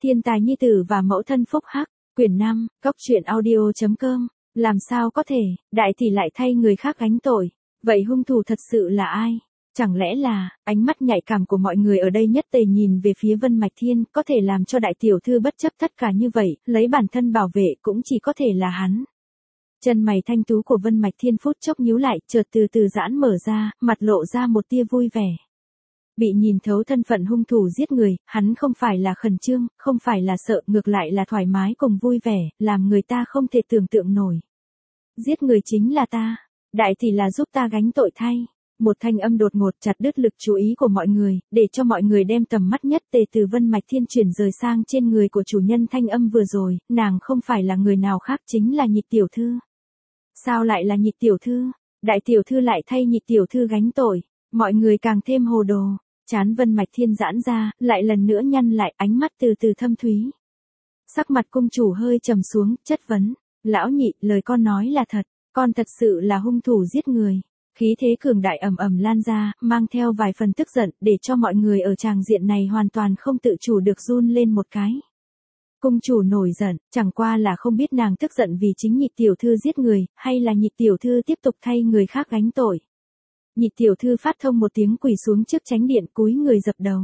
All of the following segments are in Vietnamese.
Thiên tài nhi tử và mẫu thân phúc hắc, quyển 5, goctruyện audio.com. Làm sao có thể, đại tỷ lại thay người khác gánh tội? Vậy hung thủ thật sự là ai? Chẳng lẽ là, ánh mắt nhạy cảm của mọi người ở đây nhất tề nhìn về phía Vân Mạch Thiên, có thể làm cho đại tiểu thư bất chấp tất cả như vậy, lấy bản thân bảo vệ cũng chỉ có thể là hắn. Chân mày thanh tú của Vân Mạch Thiên phút chốc nhíu lại, chợt từ từ giãn mở ra, mặt lộ ra một tia vui vẻ. Bị nhìn thấu thân phận hung thủ giết người, hắn không phải là khẩn trương, không phải là sợ, ngược lại là thoải mái cùng vui vẻ, làm người ta không thể tưởng tượng nổi. Giết người chính là ta, đại tỷ là giúp ta gánh tội thay. Một thanh âm đột ngột chặt đứt lực chú ý của mọi người, để cho mọi người đem tầm mắt nhất tề từ Vân Mạch Thiên chuyển rời sang trên người của chủ nhân thanh âm vừa rồi, nàng không phải là người nào khác chính là Nhịch tiểu thư. Sao lại là Nhịch tiểu thư? Đại tiểu thư lại thay Nhịch tiểu thư gánh tội, mọi người càng thêm hồ đồ, trán Vân Mạch Thiên giãn ra, lại lần nữa nhăn lại, ánh mắt từ từ thâm thúy. Sắc mặt cung chủ hơi trầm xuống, chất vấn, lão Nhị, lời con nói là thật, con thật sự là hung thủ giết người. Khí thế cường đại ầm ầm lan ra, mang theo vài phần tức giận, để cho mọi người ở tràng diện này hoàn toàn không tự chủ được run lên một cái. Cung chủ nổi giận, chẳng qua là không biết nàng tức giận vì chính Nhịch tiểu thư giết người, hay là Nhịch tiểu thư tiếp tục thay người khác gánh tội. Nhịch tiểu thư phát thông một tiếng quỳ xuống trước chánh điện, cúi người dập đầu.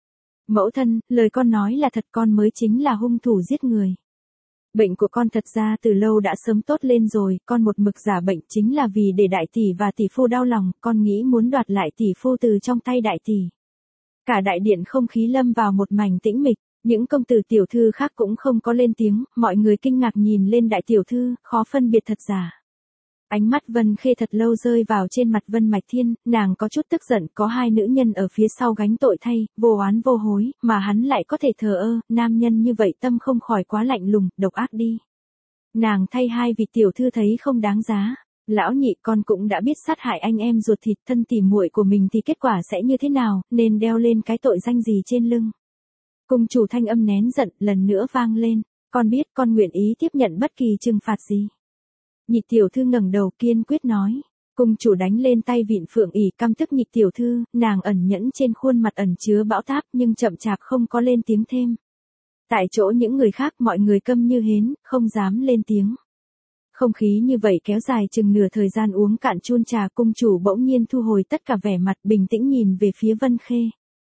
Mẫu thân, lời con nói là thật, con mới chính là hung thủ giết người. Bệnh của con thật ra từ lâu đã sớm tốt lên rồi, con một mực giả bệnh chính là vì để đại tỷ và tỷ phu đau lòng, con nghĩ muốn đoạt lại tỷ phu từ trong tay đại tỷ. Cả đại điện không khí lâm vào một mảnh tĩnh mịch, những công tử tiểu thư khác cũng không có lên tiếng, mọi người kinh ngạc nhìn lên đại tiểu thư, khó phân biệt thật giả. Ánh mắt Vân Khê thật lâu rơi vào trên mặt Vân Mạch Thiên, nàng có chút tức giận, có hai nữ nhân ở phía sau gánh tội thay, vô oán vô hối, mà hắn lại có thể thờ ơ, nam nhân như vậy tâm không khỏi quá lạnh lùng, độc ác đi. Nàng thay hai vị tiểu thư thấy không đáng giá. Lão Nhị, con cũng đã biết sát hại anh em ruột thịt thân tỉ muội của mình thì kết quả sẽ như thế nào, nên đeo lên cái tội danh gì trên lưng. Cung chủ thanh âm nén giận lần nữa vang lên, con biết, con nguyện ý tiếp nhận bất kỳ trừng phạt gì. Nhịch tiểu thư ngẩng đầu kiên quyết nói. Cung chủ đánh lên tay vịn phượng ỉ, căm tức Nhịch tiểu thư, nàng ẩn nhẫn trên khuôn mặt ẩn chứa bão táp nhưng chậm chạp không có lên tiếng thêm. Tại chỗ những người khác mọi người câm như hến, không dám lên tiếng. Không khí như vậy kéo dài chừng nửa thời gian uống cạn chun trà, cung chủ bỗng nhiên thu hồi tất cả vẻ mặt bình tĩnh nhìn về phía Vân Khê.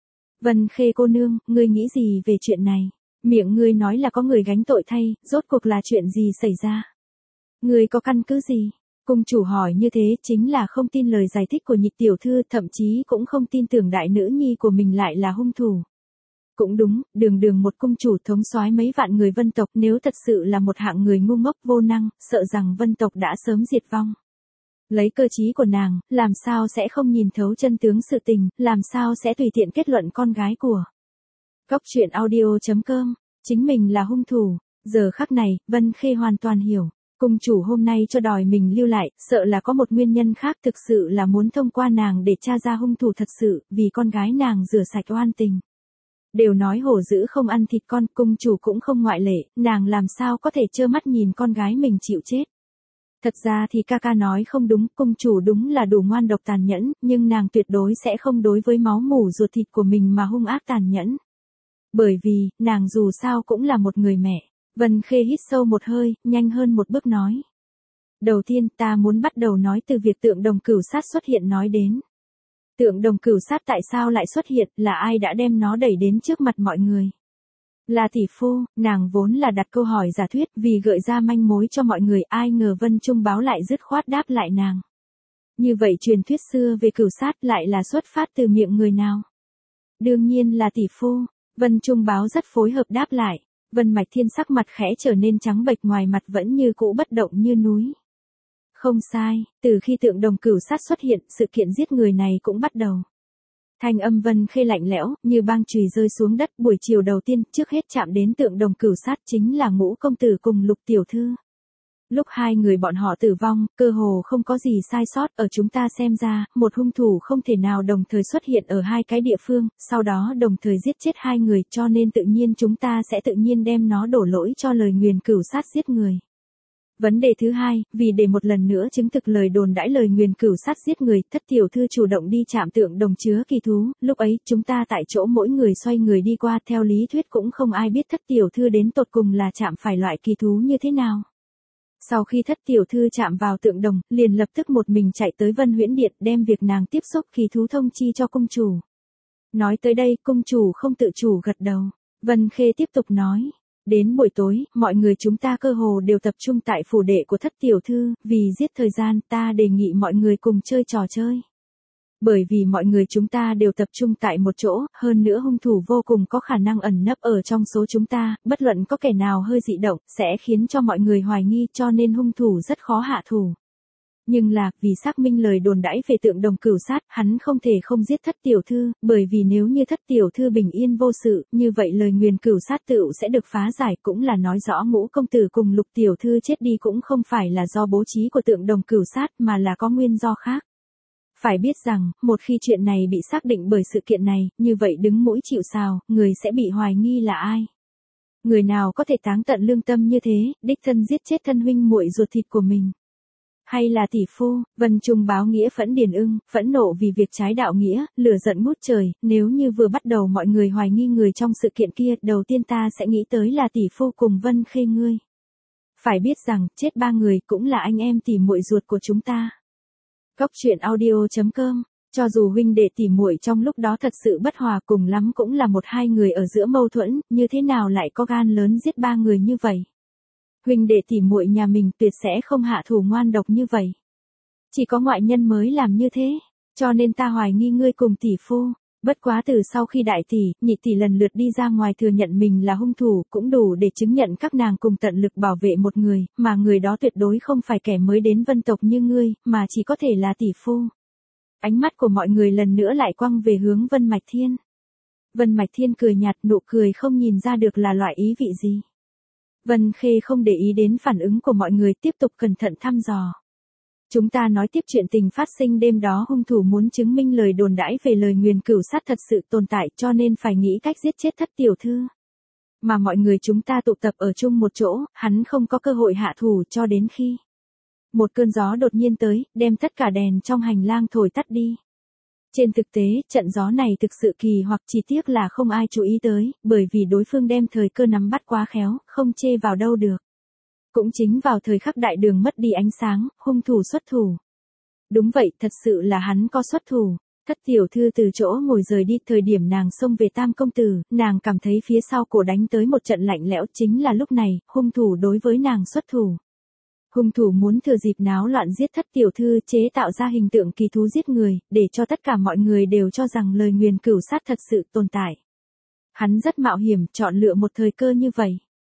Vân Khê cô nương, ngươi nghĩ gì về chuyện này? Miệng ngươi nói là có người gánh tội thay, rốt cuộc là chuyện gì xảy ra? Ngươi có căn cứ gì? Cung chủ hỏi như thế chính là không tin lời giải thích của Nhịch tiểu thư, thậm chí cũng không tin tưởng đại nữ nhi của mình lại là hung thủ. Cũng đúng, đường một cung chủ thống soái mấy vạn người Vân tộc, nếu thật sự là một hạng người ngu ngốc vô năng, sợ rằng Vân tộc đã sớm diệt vong. Lấy cơ trí của nàng, làm sao sẽ không nhìn thấu chân tướng sự tình, làm sao sẽ tùy tiện kết luận con gái của goctruyện audio.com, chính mình là hung thủ. Giờ khắc này, Vân Khê hoàn toàn hiểu. Cung chủ hôm nay cho đòi mình lưu lại, sợ là có một nguyên nhân khác, thực sự là muốn thông qua nàng để tra ra hung thủ thật sự, vì con gái nàng rửa sạch oan tình. Đều nói hổ dữ không ăn thịt con, cung chủ cũng không ngoại lệ, nàng làm sao có thể trơ mắt nhìn con gái mình chịu chết. Thật ra thì ca ca nói không đúng, cung chủ đúng là đủ ngoan độc tàn nhẫn, nhưng nàng tuyệt đối sẽ không đối với máu mủ ruột thịt của mình mà hung ác tàn nhẫn. Bởi vì, nàng dù sao cũng là một người mẹ. Vân Khê hít sâu một hơi, nhanh hơn một bước nói. Đầu tiên ta muốn bắt đầu nói từ việc tượng đồng cửu sát xuất hiện nói đến. Tượng đồng cửu sát tại sao lại xuất hiện, là ai đã đem nó đẩy đến trước mặt mọi người? Là tỷ phu, nàng vốn là đặt câu hỏi giả thuyết vì gợi ra manh mối cho mọi người, ai ngờ Vân Trung Báo lại dứt khoát đáp lại nàng. Như vậy truyền thuyết xưa về cửu sát lại là xuất phát từ miệng người nào? Đương nhiên là tỷ phu. Vân Trung Báo rất phối hợp đáp lại. Vân Mạch Thiên sắc mặt khẽ trở nên trắng bệch, ngoài mặt vẫn như cũ bất động như núi. Không sai, từ khi tượng đồng cửu sát xuất hiện, sự kiện giết người này cũng bắt đầu. Thanh âm Vân Khê lạnh lẽo, như băng chùy rơi xuống đất, buổi chiều đầu tiên, trước hết chạm đến tượng đồng cửu sát chính là Ngũ công tử cùng Lục tiểu thư. Lúc hai người bọn họ tử vong, cơ hồ không có gì sai sót, ở chúng ta xem ra, một hung thủ không thể nào đồng thời xuất hiện ở hai cái địa phương, sau đó đồng thời giết chết hai người, cho nên tự nhiên chúng ta sẽ tự nhiên đem nó đổ lỗi cho lời nguyền cửu sát giết người. Vấn đề thứ hai, vì để một lần nữa chứng thực lời đồn đãi lời nguyền cửu sát giết người, Thất tiểu thư chủ động đi chạm tượng đồng chứa kỳ thú, lúc ấy chúng ta tại chỗ mỗi người xoay người đi qua, theo lý thuyết cũng không ai biết Thất tiểu thư đến tột cùng là chạm phải loại kỳ thú như thế nào. Sau khi Thất tiểu thư chạm vào tượng đồng, liền lập tức một mình chạy tới Vân Huyễn Điện, đem việc nàng tiếp xúc kỳ thú thông chi cho cung chủ. Nói tới đây, cung chủ không tự chủ gật đầu. Vân Khê tiếp tục nói. Đến buổi tối, mọi người chúng ta cơ hồ đều tập trung tại phủ đệ của Thất tiểu thư, vì giết thời gian ta đề nghị mọi người cùng chơi trò chơi. Bởi vì mọi người chúng ta đều tập trung tại một chỗ, hơn nữa hung thủ vô cùng có khả năng ẩn nấp ở trong số chúng ta, bất luận có kẻ nào hơi dị động, sẽ khiến cho mọi người hoài nghi, cho nên hung thủ rất khó hạ thủ. Nhưng là, vì xác minh lời đồn đãi về tượng đồng cửu sát, hắn không thể không giết Thất tiểu thư, bởi vì nếu như Thất tiểu thư bình yên vô sự, như vậy lời nguyền cửu sát tựu sẽ được phá giải, cũng là nói rõ Ngũ công tử cùng Lục tiểu thư chết đi cũng không phải là do bố trí của tượng đồng cửu sát, mà là có nguyên do khác. Phải biết rằng, một khi chuyện này bị xác định bởi sự kiện này, như vậy đứng mũi chịu sào, người sẽ bị hoài nghi là ai? Người nào có thể táng tận lương tâm như thế, đích thân giết chết thân huynh muội ruột thịt của mình? Hay là tỷ phu? Vân Trung báo nghĩa phẫn điền ưng, phẫn nộ vì việc trái đạo nghĩa, lửa giận ngút trời, nếu như vừa bắt đầu mọi người hoài nghi người trong sự kiện kia, đầu tiên ta sẽ nghĩ tới là tỷ phu cùng Vân Khê ngươi. Phải biết rằng, chết 3 người cũng là anh em tỷ muội ruột của chúng ta. Cốc truyện audio.com. Cho dù huynh đệ tỷ muội trong lúc đó thật sự bất hòa, cùng lắm cũng là 1-2 người ở giữa mâu thuẫn, như thế nào lại có gan lớn giết 3 người như vậy? Huynh đệ tỷ muội nhà mình tuyệt sẽ không hạ thủ ngoan độc như vậy. Chỉ có ngoại nhân mới làm như thế, cho nên ta hoài nghi ngươi cùng tỷ phu. Bất quá từ sau khi đại tỷ, nhị tỷ lần lượt đi ra ngoài thừa nhận mình là hung thủ, cũng đủ để chứng nhận các nàng cùng tận lực bảo vệ một người, mà người đó tuyệt đối không phải kẻ mới đến Vân tộc như ngươi, mà chỉ có thể là tỷ phu. Ánh mắt của mọi người lần nữa lại quăng về hướng Vân Mạch Thiên. Vân Mạch Thiên cười nhạt, nụ cười không nhìn ra được là loại ý vị gì. Vân Khê không để ý đến phản ứng của mọi người, tiếp tục cẩn thận thăm dò. Chúng ta nói tiếp chuyện tình phát sinh đêm đó, hung thủ muốn chứng minh lời đồn đãi về lời nguyền cửu sát thật sự tồn tại, cho nên phải nghĩ cách giết chết Thất tiểu thư. Mà mọi người chúng ta tụ tập ở chung một chỗ, hắn không có cơ hội hạ thủ cho đến khi một cơn gió đột nhiên tới, đem tất cả đèn trong hành lang thổi tắt đi. Trên thực tế, trận gió này thực sự kỳ hoặc, chỉ tiếc là không ai chú ý tới, bởi vì đối phương đem thời cơ nắm bắt quá khéo, không chê vào đâu được. Cũng chính vào thời khắc đại đường mất đi ánh sáng, hung thủ xuất thủ. Đúng vậy, thật sự là hắn có xuất thủ. Thất tiểu thư từ chỗ ngồi rời đi, thời điểm nàng xông về Tam công tử, nàng cảm thấy phía sau cổ đánh tới một trận lạnh lẽo, chính là lúc này, hung thủ đối với nàng xuất thủ. Hung thủ muốn thừa dịp náo loạn giết Thất tiểu thư, chế tạo ra hình tượng kỳ thú giết người, để cho tất cả mọi người đều cho rằng lời nguyền cửu sát thật sự tồn tại. Hắn rất mạo hiểm, chọn lựa một thời cơ như vậy.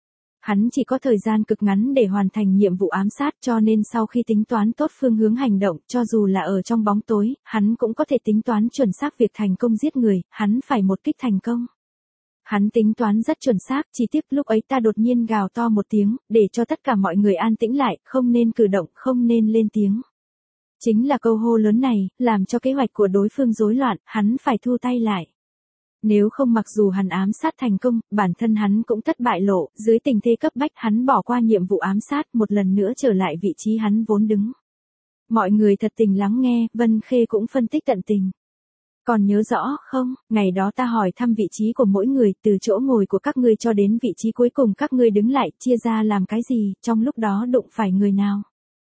Hắn chỉ có thời gian cực ngắn để hoàn thành nhiệm vụ ám sát, cho nên sau khi tính toán tốt phương hướng hành động, cho dù là ở trong bóng tối, hắn cũng có thể tính toán chuẩn xác việc thành công giết người, hắn phải một kích thành công. Hắn tính toán rất chuẩn xác, chỉ tiếc lúc ấy ta đột nhiên gào to một tiếng, để cho tất cả mọi người an tĩnh lại, không nên cử động, không nên lên tiếng. Chính là câu hô lớn này, làm cho kế hoạch của đối phương rối loạn, hắn phải thu tay lại. Nếu không, mặc dù hắn ám sát thành công, bản thân hắn cũng thất bại lộ, dưới tình thế cấp bách hắn bỏ qua nhiệm vụ ám sát, một lần nữa trở lại vị trí hắn vốn đứng. Mọi người thật tình lắng nghe, Vân Khê cũng phân tích tận tình. Còn nhớ rõ không, ngày đó ta hỏi thăm vị trí của mỗi người, từ chỗ ngồi của các ngươi cho đến vị trí cuối cùng các ngươi đứng lại, chia ra làm cái gì, trong lúc đó đụng phải người nào.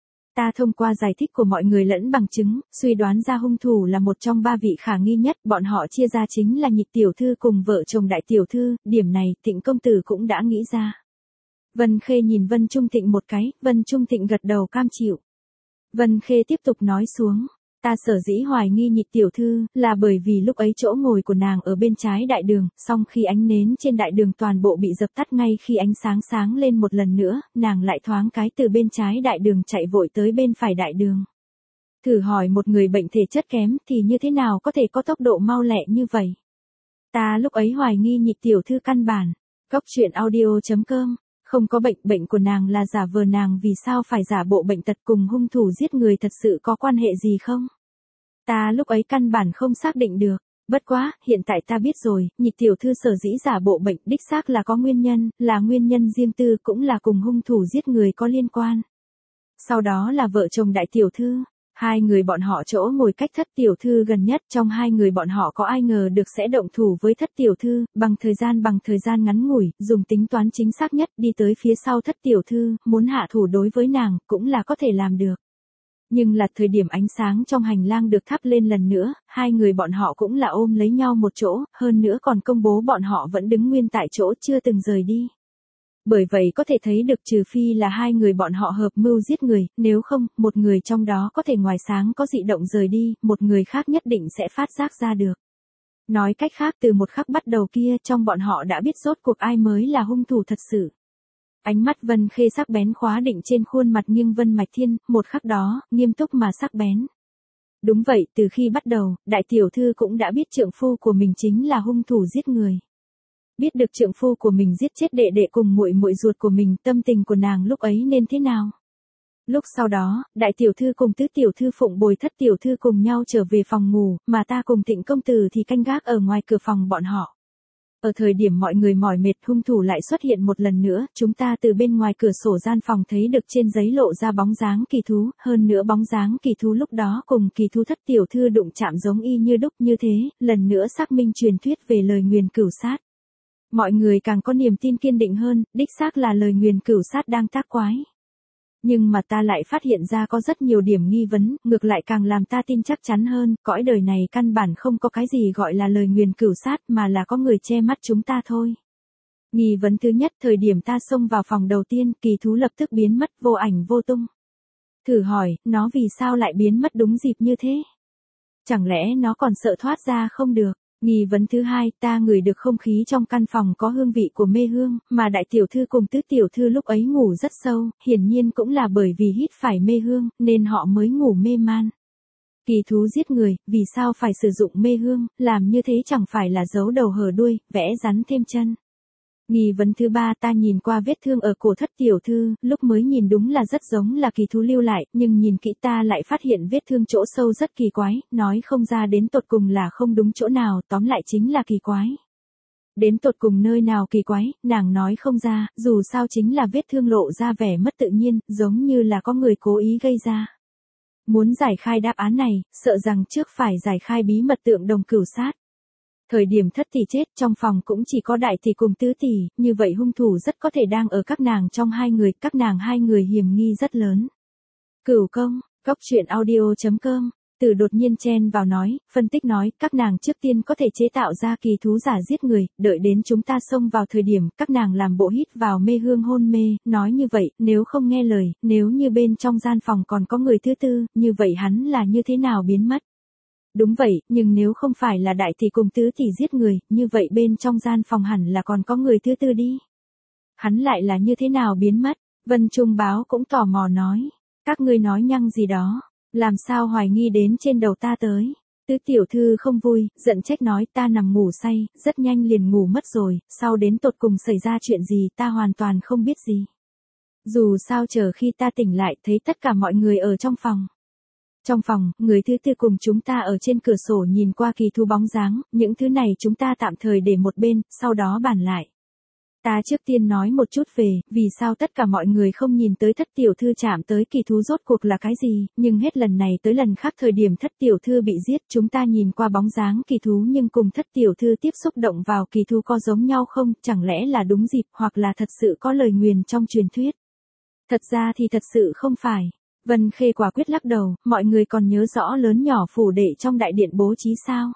Ta thông qua giải thích của mọi người lẫn bằng chứng, suy đoán ra hung thủ là một trong 3 vị khả nghi nhất, bọn họ chia ra chính là Nhị tiểu thư cùng vợ chồng Đại tiểu thư, điểm này Tịnh công tử cũng đã nghĩ ra. Vân Khê nhìn Vân Trung Tịnh một cái, Vân Trung Tịnh gật đầu cam chịu. Vân Khê tiếp tục nói xuống. Ta sở dĩ hoài nghi Nhị tiểu thư, là bởi vì lúc ấy chỗ ngồi của nàng ở bên trái đại đường, song khi ánh nến trên đại đường toàn bộ bị dập tắt, ngay khi ánh sáng sáng lên một lần nữa, nàng lại thoáng cái từ bên trái đại đường chạy vội tới bên phải đại đường. Thử hỏi một người bệnh thể chất kém thì như thế nào có thể có tốc độ mau lẹ như vậy? Ta lúc ấy hoài nghi Nhị tiểu thư căn bản. Cốc truyện audio.com. Không có bệnh, bệnh của nàng là giả vờ, nàng vì sao phải giả bộ bệnh tật, cùng hung thủ giết người thật sự có quan hệ gì không? Ta lúc ấy căn bản không xác định được. Bất quá, hiện tại ta biết rồi, Nhị tiểu thư sở dĩ giả bộ bệnh đích xác là có nguyên nhân, là nguyên nhân riêng tư, cũng là cùng hung thủ giết người có liên quan. Sau đó là vợ chồng đại tiểu thư. Hai người bọn họ chỗ ngồi cách thất tiểu thư gần nhất, trong hai người bọn họ có ai ngờ được sẽ động thủ với thất tiểu thư, bằng thời gian ngắn ngủi, dùng tính toán chính xác nhất đi tới phía sau thất tiểu thư, muốn hạ thủ đối với nàng, cũng là có thể làm được. Nhưng là thời điểm ánh sáng trong hành lang được thắp lên lần nữa, hai người bọn họ cũng là ôm lấy nhau một chỗ, hơn nữa còn công bố bọn họ vẫn đứng nguyên tại chỗ chưa từng rời đi. Bởi vậy có thể thấy được trừ phi là hai người bọn họ hợp mưu giết người, nếu không, một người trong đó có thể ngoài sáng có dị động rời đi, một người khác nhất định sẽ phát giác ra được. Nói cách khác từ một khắc bắt đầu kia trong bọn họ đã biết rốt cuộc ai mới là hung thủ thật sự. Ánh mắt Vân Khê sắc bén khóa định trên khuôn mặt nghiêng Vân Mạch Thiên, một khắc đó, nghiêm túc mà sắc bén. Đúng vậy, từ khi bắt đầu, đại tiểu thư cũng đã biết trượng phu của mình chính là hung thủ giết người. Biết được trượng phu của mình giết chết đệ đệ cùng muội muội ruột của mình, tâm tình của nàng lúc ấy nên thế nào? Lúc sau đó, đại tiểu thư cùng tứ tiểu thư phụng bồi thất tiểu thư cùng nhau trở về phòng ngủ, mà ta cùng Tịnh công tử thì canh gác ở ngoài cửa phòng bọn họ. Ở thời điểm mọi người mỏi mệt, hung thủ lại xuất hiện một lần nữa, chúng ta từ bên ngoài cửa sổ gian phòng thấy được trên giấy lộ ra bóng dáng kỳ thú, hơn nữa bóng dáng kỳ thú lúc đó cùng kỳ thú thất tiểu thư đụng chạm giống y như đúc như thế, lần nữa xác minh truyền thuyết về lời nguyền cửu sát. Mọi người càng có niềm tin kiên định hơn, đích xác là lời nguyền cửu sát đang tác quái. Nhưng mà ta lại phát hiện ra có rất nhiều điểm nghi vấn, ngược lại càng làm ta tin chắc chắn hơn, cõi đời này căn bản không có cái gì gọi là lời nguyền cửu sát mà là có người che mắt chúng ta thôi. Nghi vấn thứ nhất, thời điểm ta xông vào phòng đầu tiên, kỳ thú lập tức biến mất vô ảnh vô tung. Thử hỏi, nó vì sao lại biến mất đúng dịp như thế? Chẳng lẽ nó còn sợ thoát ra không được? Nghi vấn thứ hai, ta ngửi được không khí trong căn phòng có hương vị của mê hương, mà đại tiểu thư cùng tứ tiểu thư lúc ấy ngủ rất sâu, hiển nhiên cũng là bởi vì hít phải mê hương, nên họ mới ngủ mê man. Kỳ thú giết người, vì sao phải sử dụng mê hương, làm như thế chẳng phải là giấu đầu hở đuôi, vẽ rắn thêm chân. Nghi vấn thứ ba, ta nhìn qua vết thương ở cổ thất tiểu thư, lúc mới nhìn đúng là rất giống là kỳ thú lưu lại, nhưng nhìn kỹ ta lại phát hiện vết thương chỗ sâu rất kỳ quái, nói không ra đến tột cùng là không đúng chỗ nào, tóm lại chính là kỳ quái. Đến tột cùng nơi nào kỳ quái, nàng nói không ra, dù sao chính là vết thương lộ ra vẻ mất tự nhiên, giống như là có người cố ý gây ra. Muốn giải khai đáp án này, sợ rằng trước phải giải khai bí mật tượng đồng cửu sát. Thời điểm thất tỷ chết, trong phòng cũng chỉ có đại tỷ cùng tứ tỷ, như vậy hung thủ rất có thể đang ở các nàng trong hai người, các nàng hai người hiểm nghi rất lớn. Cửu công, góc truyện audio.com, Từ đột nhiên chen vào nói, phân tích nói, các nàng trước tiên có thể chế tạo ra kỳ thú giả giết người, đợi đến chúng ta xông vào thời điểm, các nàng làm bộ hít vào mê hương hôn mê, nói như vậy, nếu không nghe lời, nếu như bên trong gian phòng còn có người thứ tư, như vậy hắn là như thế nào biến mất? Đúng vậy, nhưng nếu không phải là đại tỷ cùng tứ tỷ giết người, như vậy bên trong gian phòng hẳn là còn có người thứ tư đi. Hắn lại là như thế nào biến mất? Vân Trung Báo cũng tò mò nói. Các ngươi nói nhăng gì đó, làm sao hoài nghi đến trên đầu ta tới. Tứ tiểu thư không vui, giận trách nói ta nằm ngủ say, rất nhanh liền ngủ mất rồi, sau đến tột cùng xảy ra chuyện gì ta hoàn toàn không biết gì. Dù sao chờ khi ta tỉnh lại thấy tất cả mọi người ở trong phòng. Trong phòng, người thứ tư cùng chúng ta ở trên cửa sổ nhìn qua kỳ thú bóng dáng, những thứ này chúng ta tạm thời để một bên, sau đó bàn lại. Ta trước tiên nói một chút về, vì sao tất cả mọi người không nhìn tới thất tiểu thư chạm tới kỳ thú rốt cuộc là cái gì, nhưng hết lần này tới lần khác thời điểm thất tiểu thư bị giết chúng ta nhìn qua bóng dáng kỳ thú nhưng cùng thất tiểu thư tiếp xúc động vào kỳ thú có giống nhau không, chẳng lẽ là đúng dịp hoặc là thật sự có lời nguyền trong truyền thuyết. Thật ra thì thật sự không phải. Vân Khê quả quyết lắc đầu, mọi người còn nhớ rõ lớn nhỏ phủ đệ trong đại điện bố trí sao?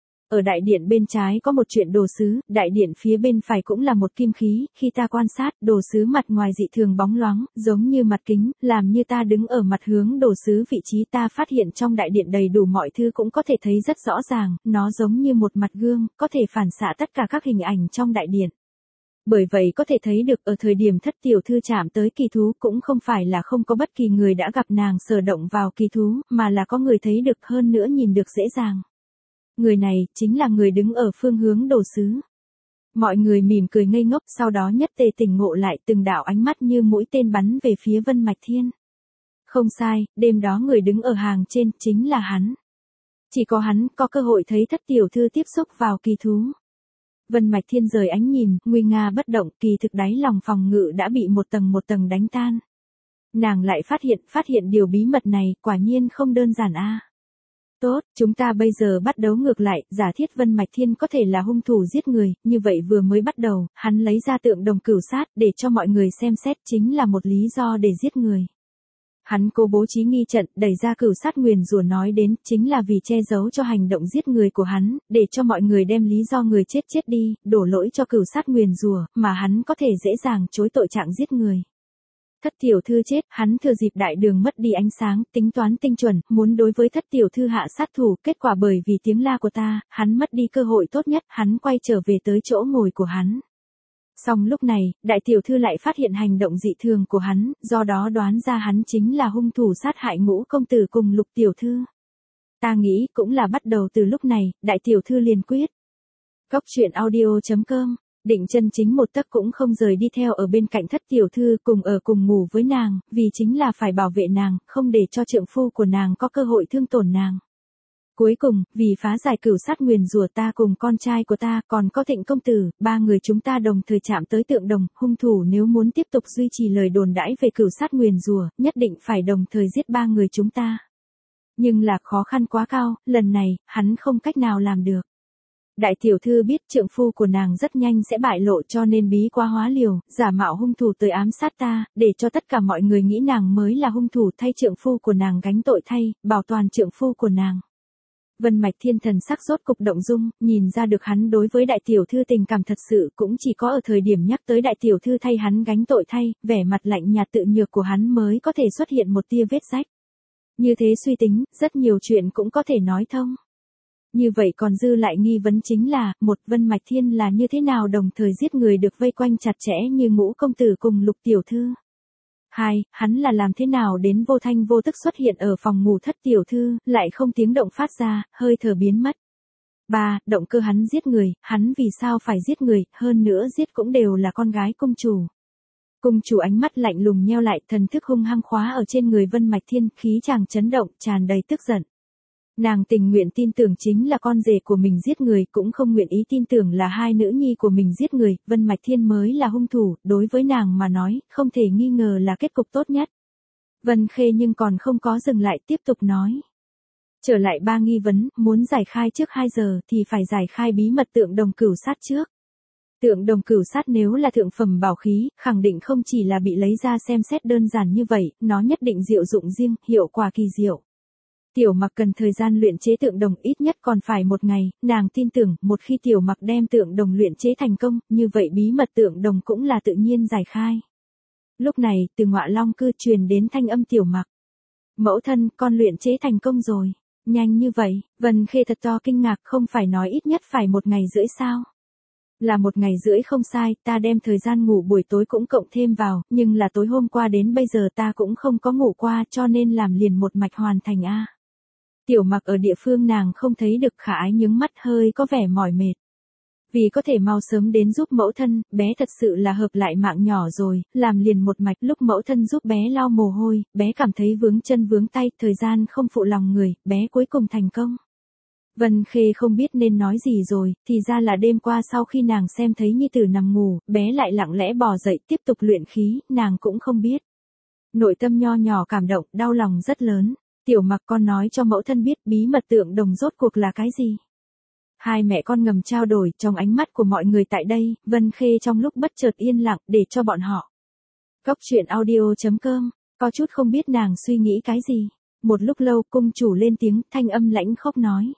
Ở đại điện bên trái có một chuyện đồ sứ, đại điện phía bên phải cũng là một kim khí, khi ta quan sát, đồ sứ mặt ngoài dị thường bóng loáng, giống như mặt kính, làm như ta đứng ở mặt hướng đồ sứ vị trí ta phát hiện trong đại điện đầy đủ mọi thứ cũng có thể thấy rất rõ ràng, nó giống như một mặt gương, có thể phản xạ tất cả các hình ảnh trong đại điện. Bởi vậy có thể thấy được ở thời điểm thất tiểu thư chạm tới kỳ thú cũng không phải là không có bất kỳ người đã gặp nàng sở động vào kỳ thú, mà là có người thấy được hơn nữa nhìn được dễ dàng. Người này, chính là người đứng ở phương hướng đồ sứ. Mọi người mỉm cười ngây ngốc sau đó nhất tề tỉnh ngộ lại từng đạo ánh mắt như mũi tên bắn về phía Vân Mạch Thiên. Không sai, đêm đó người đứng ở hàng trên chính là hắn. Chỉ có hắn có cơ hội thấy thất tiểu thư tiếp xúc vào kỳ thú. Vân Mạch Thiên rời ánh nhìn, nguy nga bất động, kỳ thực đáy lòng phòng ngự đã bị một tầng đánh tan. Nàng lại phát hiện điều bí mật này quả nhiên không đơn giản a. Tốt, chúng ta bây giờ bắt đấu ngược lại, giả thiết Vân Mạch Thiên có thể là hung thủ giết người, như vậy vừa mới bắt đầu, hắn lấy ra tượng đồng cửu sát để cho mọi người xem xét chính là một lý do để giết người. Hắn cố bố trí nghi trận, đẩy ra cửu sát nguyền rủa nói đến, chính là vì che giấu cho hành động giết người của hắn, để cho mọi người đem lý do người chết chết đi, đổ lỗi cho cửu sát nguyền rủa, mà hắn có thể dễ dàng chối tội trạng giết người. Thất tiểu thư chết, hắn thừa dịp đại đường mất đi ánh sáng, tính toán tinh chuẩn, muốn đối với thất tiểu thư hạ sát thủ, kết quả bởi vì tiếng la của ta, hắn mất đi cơ hội tốt nhất, hắn quay trở về tới chỗ ngồi của hắn. Xong lúc này, đại tiểu thư lại phát hiện hành động dị thường của hắn, do đó đoán ra hắn chính là hung thủ sát hại Ngũ công tử cùng Lục tiểu thư. Ta nghĩ cũng là bắt đầu từ lúc này, đại tiểu thư liền quyết. Góc truyện audio.com, Định Chân chính một tấc cũng không rời đi theo ở bên cạnh thất tiểu thư, cùng ở cùng ngủ với nàng, vì chính là phải bảo vệ nàng, không để cho trượng phu của nàng có cơ hội thương tổn nàng. Cuối cùng, vì phá giải cửu sát nguyền rủa, ta cùng con trai của ta, còn có Thịnh công tử, ba người chúng ta đồng thời chạm tới tượng đồng, hung thủ nếu muốn tiếp tục duy trì lời đồn đãi về cửu sát nguyền rủa, nhất định phải đồng thời giết ba người chúng ta. Nhưng là khó khăn quá cao, lần này, hắn không cách nào làm được. Đại tiểu thư biết trượng phu của nàng rất nhanh sẽ bại lộ, cho nên bí quá hóa liều, giả mạo hung thủ tới ám sát ta, để cho tất cả mọi người nghĩ nàng mới là hung thủ, thay trượng phu của nàng gánh tội, thay bảo toàn trượng phu của nàng. Vân Mạch Thiên thần sắc rốt cục động dung, nhìn ra được hắn đối với đại tiểu thư tình cảm thật sự cũng chỉ có ở thời điểm nhắc tới đại tiểu thư thay hắn gánh tội, thay vẻ mặt lạnh nhạt tự nhược của hắn mới có thể xuất hiện một tia vết rách. Như thế suy tính, rất nhiều chuyện cũng có thể nói thông. Như vậy còn dư lại nghi vấn chính là, một, Vân Mạch Thiên là như thế nào đồng thời giết người được vây quanh chặt chẽ như Ngũ công tử cùng Lục tiểu thư. 2. Hắn là làm thế nào đến vô thanh vô tức xuất hiện ở phòng ngủ thất tiểu thư, lại không tiếng động phát ra, hơi thở biến mất. 3. Động cơ hắn giết người, hắn vì sao phải giết người, hơn nữa giết cũng đều là con gái cung chủ. Cung chủ ánh mắt lạnh lùng nheo lại, thần thức hung hăng khóa ở trên người Vân Mạch Thiên, khí chàng chấn động, tràn đầy tức giận. Nàng tình nguyện tin tưởng chính là con rể của mình giết người, cũng không nguyện ý tin tưởng là hai nữ nhi của mình giết người, Vân Mạch Thiên mới là hung thủ, đối với nàng mà nói, không thể nghi ngờ là kết cục tốt nhất. Vân Khê nhưng còn không có dừng lại, tiếp tục nói. Trở lại ba nghi vấn, muốn giải khai trước 2 giờ thì phải giải khai bí mật tượng đồng cửu sát trước. Tượng đồng cửu sát nếu là thượng phẩm bảo khí, khẳng định không chỉ là bị lấy ra xem xét đơn giản như vậy, nó nhất định diệu dụng riêng, hiệu quả kỳ diệu. Tiểu Mặc cần thời gian luyện chế tượng đồng ít nhất còn phải 1 ngày, nàng tin tưởng một khi Tiểu Mặc đem tượng đồng luyện chế thành công, như vậy bí mật tượng đồng cũng là tự nhiên giải khai. Lúc này, từ Ngọa Long cư truyền đến thanh âm Tiểu Mặc. Mẫu thân, con luyện chế thành công rồi. Nhanh như vậy, Vân Khê thật to kinh ngạc, không phải nói ít nhất phải 1 ngày rưỡi sao? Là 1 ngày rưỡi không sai, ta đem thời gian ngủ buổi tối cũng cộng thêm vào, nhưng là tối hôm qua đến bây giờ ta cũng không có ngủ qua, cho nên làm liền một mạch hoàn thành a. Tiểu Mặc ở địa phương nàng không thấy được, khả ái nhướng mắt, hơi có vẻ mỏi mệt. Vì có thể mau sớm đến giúp mẫu thân, bé thật sự là hợp lại mạng nhỏ rồi, làm liền một mạch. Lúc mẫu thân giúp bé lau mồ hôi, bé cảm thấy vướng chân vướng tay, thời gian không phụ lòng người, bé cuối cùng thành công. Vân Khê không biết nên nói gì rồi, thì ra là đêm qua sau khi nàng xem thấy nhi tử nằm ngủ, bé lại lặng lẽ bò dậy tiếp tục luyện khí, nàng cũng không biết. Nội tâm nho nhỏ cảm động, đau lòng rất lớn. Tiểu Mặc, con nói cho mẫu thân biết bí mật tượng đồng rốt cuộc là cái gì. Hai mẹ con ngầm trao đổi, trong ánh mắt của mọi người tại đây, Vân Khê trong lúc bất chợt yên lặng, để cho bọn họ. Góc truyện audio.com, có chút không biết nàng suy nghĩ cái gì. Một lúc lâu, cung chủ lên tiếng, thanh âm lãnh khốc nói.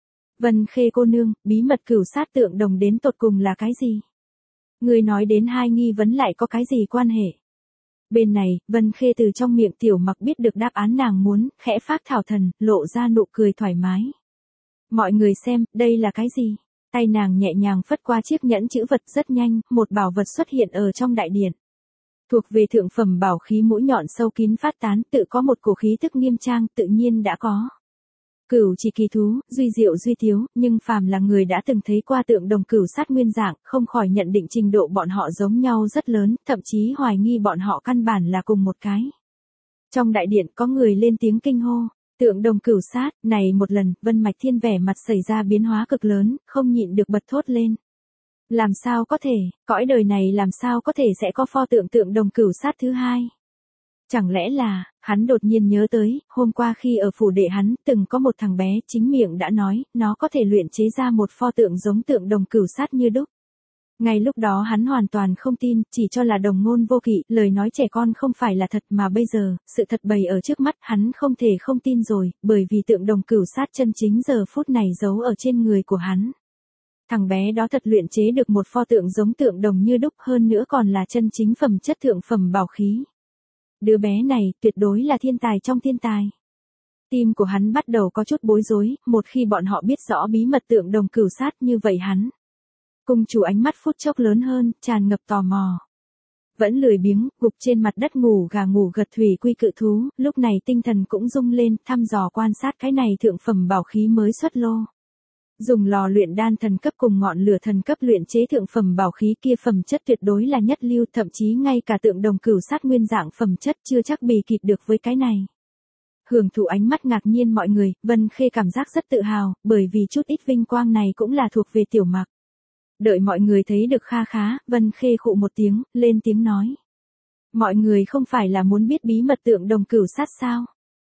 Vân Khê cô nương, bí mật cửu sát tượng đồng đến tột cùng là cái gì? Người nói đến hai nghi vấn lại có cái gì quan hệ? Bên này, Vân Khê từ trong miệng Tiểu Mặc biết được đáp án nàng muốn, khẽ phát thảo thần, lộ ra nụ cười thoải mái. Mọi người xem, đây là cái gì? Tay nàng nhẹ nhàng phất qua chiếc nhẫn chữ vật, rất nhanh, một bảo vật xuất hiện ở trong đại điện. Thuộc về thượng phẩm bảo khí, mũi nhọn sâu kín phát tán, tự có một cổ khí tức nghiêm trang, tự nhiên đã có. Cửu chỉ kỳ thú, duy diệu duy thiếu, nhưng phàm là người đã từng thấy qua tượng đồng cửu sát nguyên dạng, không khỏi nhận định trình độ bọn họ giống nhau rất lớn, thậm chí hoài nghi bọn họ căn bản là cùng một cái. Trong đại điện có người lên tiếng kinh hô, tượng đồng cửu sát, này một lần, Vân Mạch Thiên vẻ mặt xảy ra biến hóa cực lớn, không nhịn được bật thốt lên. Làm sao có thể, cõi đời này làm sao có thể sẽ có pho tượng tượng đồng cửu sát thứ hai? Chẳng lẽ là, hắn đột nhiên nhớ tới, hôm qua khi ở phủ đệ hắn, từng có một thằng bé chính miệng đã nói, nó có thể luyện chế ra một pho tượng giống tượng đồng cửu sát như đúc. Ngay lúc đó hắn hoàn toàn không tin, chỉ cho là đồng ngôn vô kỵ, lời nói trẻ con không phải là thật mà bây giờ, sự thật bày ở trước mắt hắn không thể không tin rồi, bởi vì tượng đồng cửu sát chân chính giờ phút này giấu ở trên người của hắn. Thằng bé đó thật luyện chế được một pho tượng giống tượng đồng như đúc, hơn nữa còn là chân chính phẩm chất thượng phẩm bảo khí. Đứa bé này tuyệt đối là thiên tài trong thiên tài. Tim của hắn bắt đầu có chút bối rối, một khi bọn họ biết rõ bí mật tượng đồng cửu sát như vậy hắn. Cung chủ ánh mắt phút chốc lớn hơn, tràn ngập tò mò. Vẫn lười biếng, gục trên mặt đất ngủ gà ngủ gật thủy quy cự thú, lúc này tinh thần cũng rung lên, thăm dò quan sát cái này thượng phẩm bảo khí mới xuất lô. Dùng lò luyện đan thần cấp cùng ngọn lửa thần cấp luyện chế thượng phẩm bảo khí kia phẩm chất tuyệt đối là nhất lưu, thậm chí ngay cả tượng đồng cửu sát nguyên dạng phẩm chất chưa chắc bì kịp được với cái này. Hưởng thụ ánh mắt ngạc nhiên mọi người, Vân Khê cảm giác rất tự hào, bởi vì chút ít vinh quang này cũng là thuộc về Tiểu Mặc. Đợi mọi người thấy được kha khá, Vân Khê khụ một tiếng, lên tiếng nói. Mọi người không phải là muốn biết bí mật tượng đồng cửu sát sao?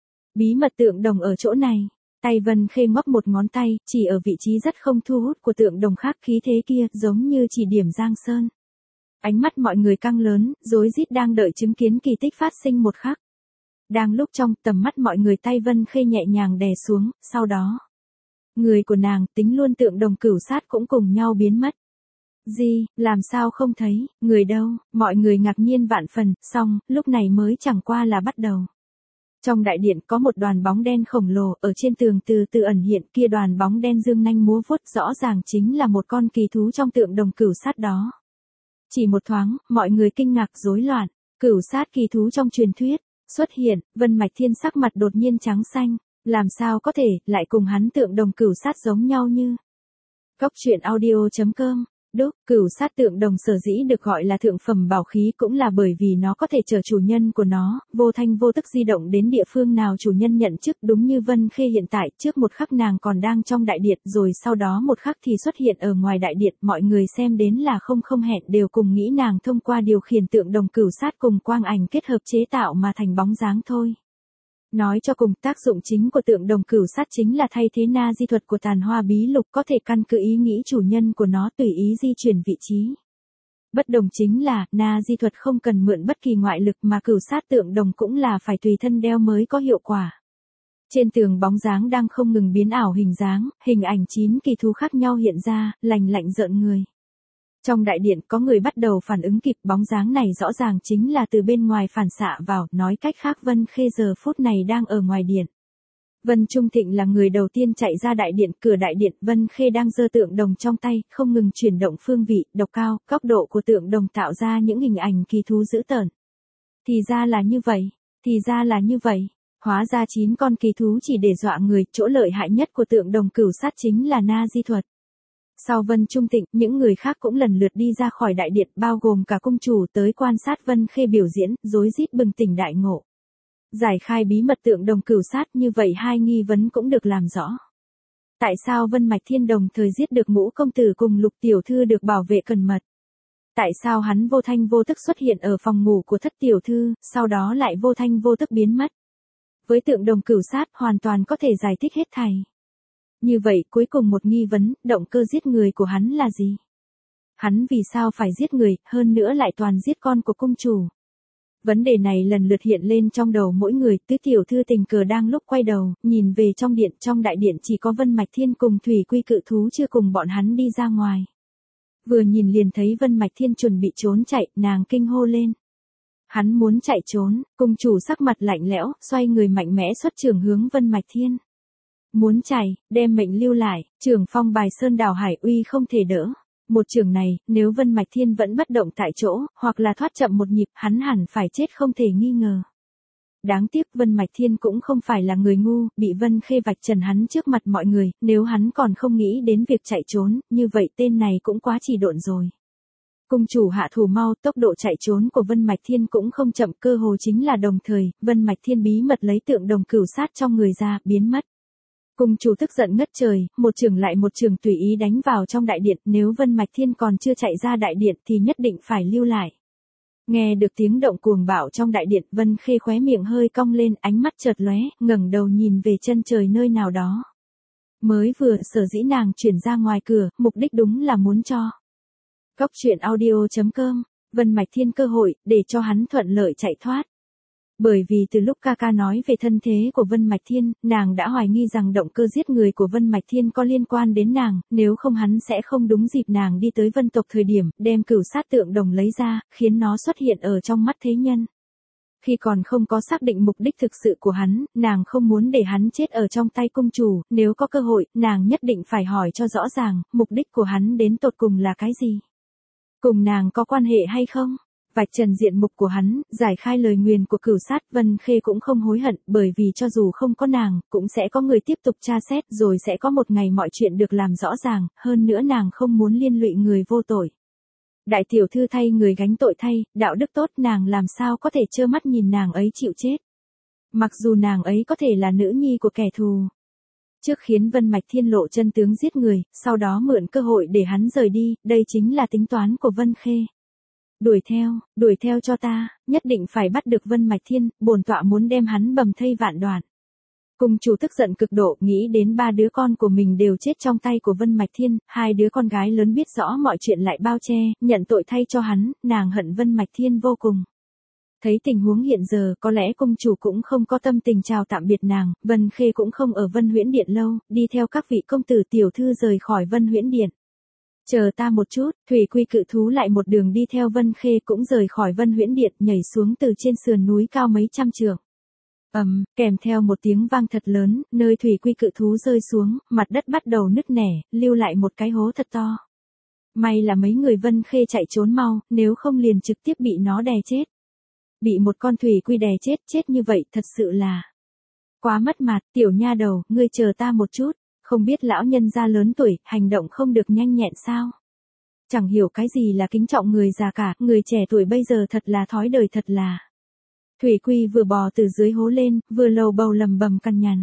Bí mật tượng đồng ở chỗ này. Tay Vân Khê ngoắc một ngón tay, chỉ ở vị trí rất không thu hút của tượng đồng khác, khí thế kia, giống như chỉ điểm Giang Sơn. Ánh mắt mọi người căng lớn, rối rít đang đợi chứng kiến kỳ tích phát sinh một khắc. Đang lúc trong tầm mắt mọi người, tay Vân Khê nhẹ nhàng đè xuống, sau đó. Người của nàng, tính luôn tượng đồng cửu sát cũng cùng nhau biến mất. Gì, làm sao không thấy, người đâu, mọi người ngạc nhiên vạn phần, xong, lúc này mới chẳng qua là bắt đầu. Trong đại điện có một đoàn bóng đen khổng lồ, ở trên tường từ từ ẩn hiện, kia đoàn bóng đen dương nanh múa vuốt, rõ ràng chính là một con kỳ thú trong tượng đồng cửu sát đó. Chỉ một thoáng, mọi người kinh ngạc rối loạn, cửu sát kỳ thú trong truyền thuyết, xuất hiện, Vân Mạch Thiên sắc mặt đột nhiên trắng xanh, làm sao có thể, lại cùng hắn tượng đồng cửu sát giống nhau như. Cóc truyện audio.com. Đúc, cửu sát tượng đồng sở dĩ được gọi là thượng phẩm bảo khí cũng là bởi vì nó có thể chở chủ nhân của nó, vô thanh vô tức di động đến địa phương nào chủ nhân nhận chức, đúng như Vân Khê hiện tại, trước một khắc nàng còn đang trong đại điện, rồi sau đó một khắc thì xuất hiện ở ngoài đại điện, mọi người xem đến là không hẹn đều cùng nghĩ nàng thông qua điều khiển tượng đồng cửu sát cùng quang ảnh kết hợp chế tạo mà thành bóng dáng thôi. Nói cho cùng, tác dụng chính của tượng đồng cửu sát chính là thay thế na di thuật của tàn hoa bí lục, có thể căn cứ ý nghĩ chủ nhân của nó tùy ý di chuyển vị trí. Bất đồng chính là, na di thuật không cần mượn bất kỳ ngoại lực mà cửu sát tượng đồng cũng là phải tùy thân đeo mới có hiệu quả. Trên tường bóng dáng đang không ngừng biến ảo hình dáng, hình ảnh 9 kỳ thú khác nhau hiện ra, lạnh lạnh rợn người. Trong đại điện có người bắt đầu phản ứng kịp, bóng dáng này rõ ràng chính là từ bên ngoài phản xạ vào, nói cách khác Vân Khê giờ phút này đang ở ngoài điện. Vân Trung Thịnh là người đầu tiên chạy ra đại điện, cửa đại điện, Vân Khê đang giơ tượng đồng trong tay, không ngừng chuyển động phương vị, độc cao, góc độ của tượng đồng tạo ra những hình ảnh kỳ thú dữ tợn. Thì ra là như vậy, thì ra là như vậy. Hóa ra 9 con kỳ thú chỉ để dọa người, chỗ lợi hại nhất của tượng đồng cửu sát chính là na di thuật. Sau Vân Trung Tịnh, những người khác cũng lần lượt đi ra khỏi đại điện, bao gồm cả cung chủ tới quan sát Vân Khê biểu diễn, rối rít bừng tỉnh đại ngộ. Giải khai bí mật tượng đồng cửu sát, như vậy hai nghi vấn cũng được làm rõ. Tại sao Vân Mạch Thiên đồng thời giết được Ngũ công tử cùng Lục tiểu thư được bảo vệ cẩn mật? Tại sao hắn vô thanh vô tức xuất hiện ở phòng ngủ của Thất tiểu thư, sau đó lại vô thanh vô tức biến mất? Với tượng đồng cửu sát, hoàn toàn có thể giải thích hết thảy. Như vậy, cuối cùng một nghi vấn, động cơ giết người của hắn là gì? Hắn vì sao phải giết người, hơn nữa lại toàn giết con của cung chủ? Vấn đề này lần lượt hiện lên trong đầu mỗi người, Tứ tiểu thư tình cờ đang lúc quay đầu, nhìn về trong đại điện chỉ có Vân Mạch Thiên cùng Thủy Quy cự thú chưa cùng bọn hắn đi ra ngoài. Vừa nhìn liền thấy Vân Mạch Thiên chuẩn bị trốn chạy, nàng kinh hô lên. Hắn muốn chạy trốn, cung chủ sắc mặt lạnh lẽo, xoay người mạnh mẽ xuất trường hướng Vân Mạch Thiên. Muốn chạy, đem mệnh lưu lại, trường phong bài sơn đảo hải uy không thể đỡ. Một trường này, nếu Vân Mạch Thiên vẫn bất động tại chỗ, hoặc là thoát chậm một nhịp, hắn hẳn phải chết không thể nghi ngờ. Đáng tiếc Vân Mạch Thiên cũng không phải là người ngu, bị Vân Khê vạch trần hắn trước mặt mọi người, nếu hắn còn không nghĩ đến việc chạy trốn, như vậy tên này cũng quá chỉ độn rồi. Cung chủ hạ thủ mau, tốc độ chạy trốn của Vân Mạch Thiên cũng không chậm, cơ hồ chính là đồng thời, Vân Mạch Thiên bí mật lấy tượng đồng cửu sát trong người ra, biến mất. Cung chủ tức giận ngất trời, một trường lại một trường tùy ý đánh vào trong đại điện, nếu Vân Mạch Thiên còn chưa chạy ra đại điện thì nhất định phải lưu lại. Nghe được tiếng động cuồng bạo trong đại điện, Vân Khê khóe miệng hơi cong lên, ánh mắt chợt lóe, ngẩng đầu nhìn về chân trời nơi nào đó. Mới vừa sở dĩ nàng chuyển ra ngoài cửa, mục đích đúng là muốn cho Cốc truyện audio.com, Vân Mạch Thiên cơ hội, để cho hắn thuận lợi chạy thoát. Bởi vì từ lúc ca ca nói về thân thế của Vân Mạch Thiên, nàng đã hoài nghi rằng động cơ giết người của Vân Mạch Thiên có liên quan đến nàng, nếu không hắn sẽ không đúng dịp nàng đi tới Vân tộc thời điểm, đem cửu sát tượng đồng lấy ra, khiến nó xuất hiện ở trong mắt thế nhân. Khi còn không có xác định mục đích thực sự của hắn, nàng không muốn để hắn chết ở trong tay cung chủ, nếu có cơ hội, nàng nhất định phải hỏi cho rõ ràng, mục đích của hắn đến tột cùng là cái gì? Cùng nàng có quan hệ hay không? Vạch trần diện mục của hắn, giải khai lời nguyền của cửu sát, Vân Khê cũng không hối hận, bởi vì cho dù không có nàng, cũng sẽ có người tiếp tục tra xét, rồi sẽ có một ngày mọi chuyện được làm rõ ràng, hơn nữa nàng không muốn liên lụy người vô tội. Đại tiểu thư thay người gánh tội thay, đạo đức tốt, nàng làm sao có thể trơ mắt nhìn nàng ấy chịu chết. Mặc dù nàng ấy có thể là nữ nhi của kẻ thù. Trước khiến Vân Mạch Thiên lộ chân tướng giết người, sau đó mượn cơ hội để hắn rời đi, đây chính là tính toán của Vân Khê. Đuổi theo cho ta, nhất định phải bắt được Vân Mạch Thiên, bổn tọa muốn đem hắn bầm thây vạn đoạn. Cung chủ tức giận cực độ, nghĩ đến 3 đứa con của mình đều chết trong tay của Vân Mạch Thiên, 2 đứa con gái lớn biết rõ mọi chuyện lại bao che, nhận tội thay cho hắn, nàng hận Vân Mạch Thiên vô cùng. Thấy tình huống hiện giờ, có lẽ cung chủ cũng không có tâm tình chào tạm biệt nàng, Vân Khê cũng không ở Vân Huyễn Điện lâu, đi theo các vị công tử tiểu thư rời khỏi Vân Huyễn Điện. Chờ ta một chút, Thủy Quy cự thú lại một đường đi theo Vân Khê cũng rời khỏi Vân Huyễn Điện, nhảy xuống từ trên sườn núi cao mấy trăm trượng. Kèm theo một tiếng vang thật lớn, nơi Thủy Quy cự thú rơi xuống, mặt đất bắt đầu nứt nẻ, lưu lại một cái hố thật to. May là mấy người Vân Khê chạy trốn mau, nếu không liền trực tiếp bị nó đè chết. Bị một con Thủy Quy đè chết như vậy thật sự là quá mất mặt, tiểu nha đầu, ngươi chờ ta một chút. Không biết lão nhân gia lớn tuổi, hành động không được nhanh nhẹn sao? Chẳng hiểu cái gì là kính trọng người già cả, người trẻ tuổi bây giờ thật là thói đời thật là. Thủy Quy vừa bò từ dưới hố lên, vừa lầu bầu lầm bầm căn nhằn.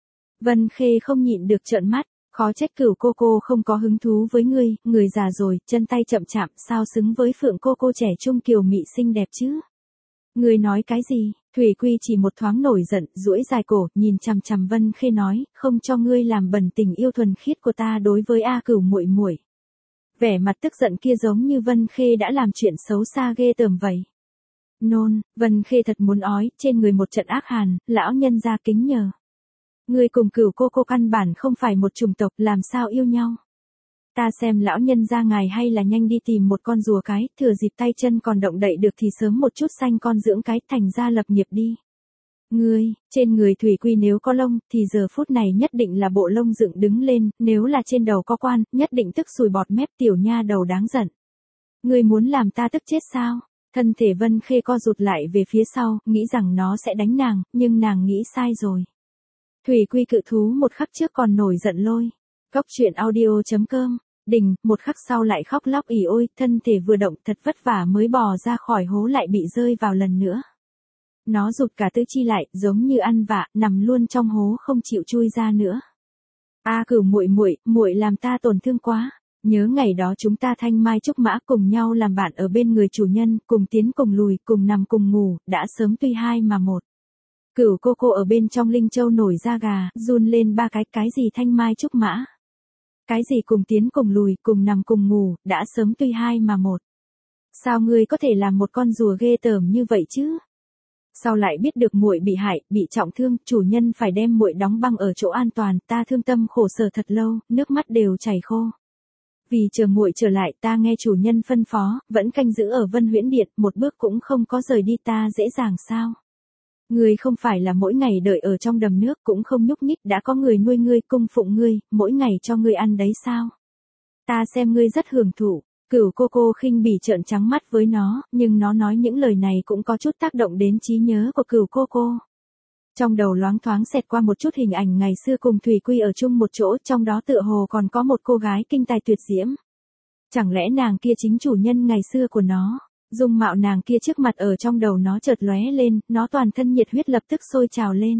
Vân Khê không nhịn được trợn mắt, khó trách Cửu cô không có hứng thú với ngươi, người già rồi, chân tay chậm chạp, sao xứng với Phượng cô trẻ trung kiều mị xinh đẹp chứ? Ngươi nói cái gì? Thủy Quy chỉ một thoáng nổi giận, duỗi dài cổ, nhìn chằm chằm Vân Khê nói, không cho ngươi làm bẩn tình yêu thuần khiết của ta đối với A Cửu muội muội. Vẻ mặt tức giận kia giống như Vân Khê đã làm chuyện xấu xa ghê tởm vậy. Nôn, Vân Khê thật muốn ói, trên người một trận ác hàn, lão nhân gia kính nhờ. Ngươi cùng Cửu cô căn bản không phải một chủng tộc, làm sao yêu nhau? Ta xem lão nhân gia ngài hay là nhanh đi tìm một con rùa cái, thừa dịp tay chân còn động đậy được thì sớm một chút sanh con dưỡng cái, thành ra lập nghiệp đi. Ngươi, trên người Thủy Quy nếu có lông, thì giờ phút này nhất định là bộ lông dựng đứng lên, nếu là trên đầu có quan, nhất định tức sùi bọt mép, tiểu nha đầu đáng giận. Ngươi muốn làm ta tức chết sao? Thân thể Vân Khê co rụt lại về phía sau, nghĩ rằng nó sẽ đánh nàng, nhưng nàng nghĩ sai rồi. Thủy Quy cự thú một khắc trước còn nổi giận lôi. Cốc truyện audio.com, Đình, một khắc sau lại khóc lóc ỉ ôi, thân thể vừa động thật vất vả mới bò ra khỏi hố lại bị rơi vào lần nữa. Nó rụt cả tứ chi lại, giống như ăn vạ, nằm luôn trong hố không chịu chui ra nữa. A Cửu muội làm ta tổn thương quá. Nhớ ngày đó chúng ta thanh mai trúc mã cùng nhau làm bạn ở bên người chủ nhân, cùng tiến cùng lùi, cùng nằm cùng ngủ, đã sớm tuy hai mà một. Cửu cô ở bên trong Linh Châu nổi da gà, run lên ba cái gì thanh mai trúc mã. Cái gì cùng tiến cùng lùi, cùng nằm cùng ngủ, đã sớm tuy hai mà một. Sao ngươi có thể làm một con rùa ghê tởm như vậy chứ? Sau lại biết được muội bị hại, bị trọng thương, chủ nhân phải đem muội đóng băng ở chỗ an toàn, ta thương tâm khổ sở thật lâu, nước mắt đều chảy khô. Vì chờ muội trở lại, ta nghe chủ nhân phân phó, vẫn canh giữ ở Vân Huyễn Điện, một bước cũng không có rời đi, ta dễ dàng sao? Ngươi không phải là mỗi ngày đợi ở trong đầm nước cũng không nhúc nhích, đã có người nuôi ngươi, cung phụng ngươi, mỗi ngày cho ngươi ăn đấy sao? Ta xem ngươi rất hưởng thụ. Cửu cô khinh bỉ trợn trắng mắt với nó, nhưng nó nói những lời này cũng có chút tác động đến trí nhớ của Cửu cô. Trong đầu loáng thoáng xẹt qua một chút hình ảnh ngày xưa cùng Thủy Quy ở chung một chỗ, trong đó tựa hồ còn có một cô gái kinh tài tuyệt diễm. Chẳng lẽ nàng kia chính chủ nhân ngày xưa của nó? Dung mạo nàng kia trước mặt ở trong đầu nó chợt lóe lên, nó toàn thân nhiệt huyết lập tức sôi trào lên.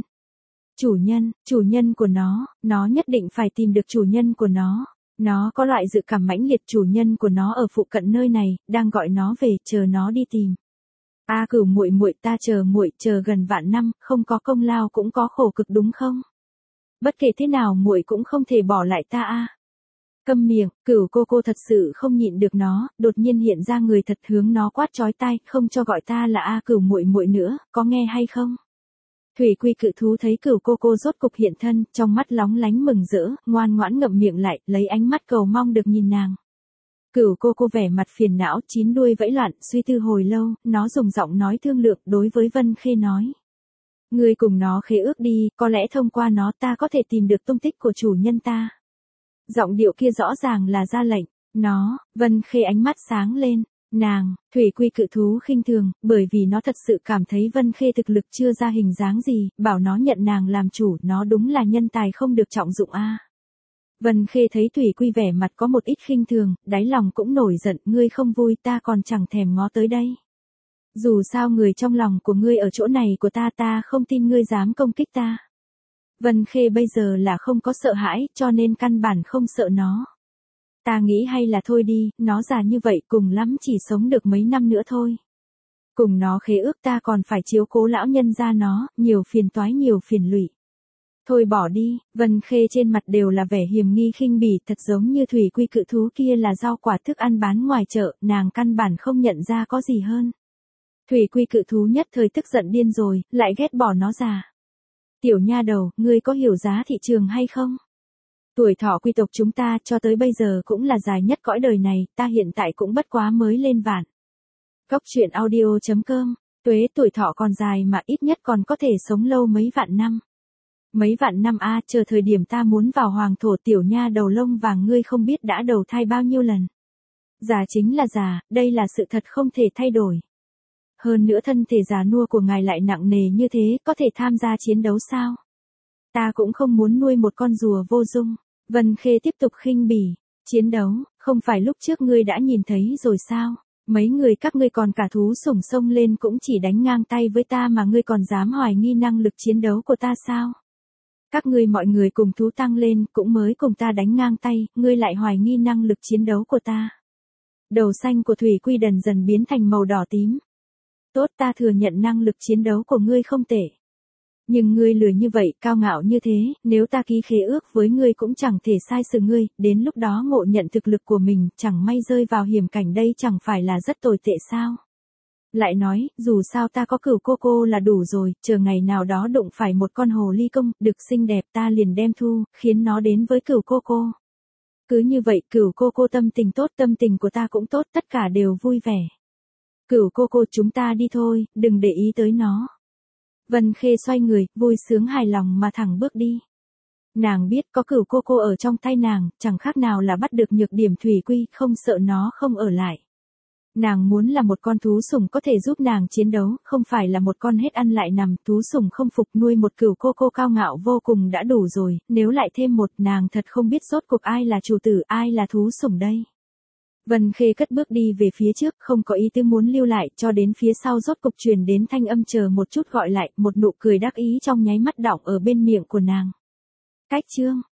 Chủ nhân của nó nhất định phải tìm được chủ nhân của nó. Nó có loại dự cảm mãnh liệt, chủ nhân của nó ở phụ cận nơi này, đang gọi nó về, chờ nó đi tìm. A Cửu muội muội, ta chờ muội chờ gần vạn năm, không có công lao cũng có khổ cực đúng không? Bất kể thế nào muội cũng không thể bỏ lại ta a. Câm miệng, Cửu cô thật sự không nhịn được nó, đột nhiên hiện ra người thật hướng nó quát chói tai, không cho gọi ta là A Cửu muội muội nữa, có nghe hay không? Thủy Quy cự thú thấy Cửu cô rốt cục hiện thân, trong mắt lóng lánh mừng rỡ, ngoan ngoãn ngậm miệng lại, lấy ánh mắt cầu mong được nhìn nàng. Cửu cô vẻ mặt phiền não, chín đuôi vẫy loạn, suy tư hồi lâu, nó dùng giọng nói thương lượng đối với Vân Khê nói. Ngươi cùng nó khế ước đi, có lẽ thông qua nó ta có thể tìm được tung tích của chủ nhân ta. Giọng điệu kia rõ ràng là ra lệnh. Nó, Vân Khê ánh mắt sáng lên. Nàng, Thủy Quy cự thú khinh thường, bởi vì nó thật sự cảm thấy Vân Khê thực lực chưa ra hình dáng gì, bảo nó nhận nàng làm chủ, nó đúng là nhân tài không được trọng dụng a. Vân Khê thấy Thủy Quy vẻ mặt có một ít khinh thường, đáy lòng cũng nổi giận, ngươi không vui ta còn chẳng thèm ngó tới đây. Dù sao người trong lòng của ngươi ở chỗ này của ta không tin ngươi dám công kích ta. Vân Khê bây giờ là không có sợ hãi, cho nên căn bản không sợ nó. Ta nghĩ hay là thôi đi, nó già như vậy cùng lắm chỉ sống được mấy năm nữa thôi. Cùng nó khế ước ta còn phải chiếu cố lão nhân gia nó, nhiều phiền toái nhiều phiền lụy. Thôi bỏ đi, Vân Khê trên mặt đều là vẻ hiềm nghi khinh bỉ, thật giống như Thủy Quy cự thú kia là rau quả thức ăn bán ngoài chợ, nàng căn bản không nhận ra có gì hơn. Thủy Quy cự thú nhất thời tức giận điên rồi, lại ghét bỏ nó già. Tiểu nha đầu, ngươi có hiểu giá thị trường hay không? Tuổi thọ quy tộc chúng ta cho tới bây giờ cũng là dài nhất cõi đời này, ta hiện tại cũng bất quá mới lên vạn. Góc truyện audio.com, tuế tuổi thọ còn dài mà ít nhất còn có thể sống lâu mấy vạn năm. Mấy vạn năm a, chờ thời điểm ta muốn vào hoàng thổ, tiểu nha đầu lông vàng ngươi không biết đã đầu thai bao nhiêu lần. Già chính là già, đây là sự thật không thể thay đổi. Hơn nữa thân thể già nua của ngài lại nặng nề như thế, có thể tham gia chiến đấu sao? Ta cũng không muốn nuôi một con rùa vô dung. Vân Khê tiếp tục khinh bỉ. Chiến đấu, không phải lúc trước ngươi đã nhìn thấy rồi sao? Mấy người các ngươi còn cả thú sủng xông lên cũng chỉ đánh ngang tay với ta mà ngươi còn dám hoài nghi năng lực chiến đấu của ta sao? Các ngươi mọi người cùng thú tăng lên cũng mới cùng ta đánh ngang tay, ngươi lại hoài nghi năng lực chiến đấu của ta. Đầu xanh của Thủy Quy dần dần biến thành màu đỏ tím. Tốt, ta thừa nhận năng lực chiến đấu của ngươi không tệ. Nhưng ngươi lười như vậy, cao ngạo như thế, nếu ta ký khế ước với ngươi cũng chẳng thể sai sự ngươi, đến lúc đó ngộ nhận thực lực của mình, chẳng may rơi vào hiểm cảnh đây chẳng phải là rất tồi tệ sao? Lại nói, dù sao ta có Cửu cô là đủ rồi, chờ ngày nào đó đụng phải một con hồ ly công, đực xinh đẹp ta liền đem thu, khiến nó đến với Cửu cô. Cứ như vậy, Cửu cô tâm tình tốt, tâm tình của ta cũng tốt, tất cả đều vui vẻ. Cửu cô chúng ta đi thôi, đừng để ý tới nó. Vân Khê xoay người, vui sướng hài lòng mà thẳng bước đi. Nàng biết có Cửu cô ở trong tay nàng, chẳng khác nào là bắt được nhược điểm Thủy Quy, không sợ nó không ở lại. Nàng muốn là một con thú sủng có thể giúp nàng chiến đấu, không phải là một con hết ăn lại nằm, thú sủng không phục, nuôi một Cửu cô cao ngạo vô cùng đã đủ rồi, nếu lại thêm một, nàng thật không biết rốt cuộc ai là chủ tử, ai là thú sủng đây. Vân Khê cất bước đi về phía trước, không có ý tứ muốn lưu lại, cho đến phía sau rốt cục truyền đến thanh âm chờ một chút gọi lại, một nụ cười đắc ý trong nháy mắt đọng ở bên miệng của nàng. Cách chương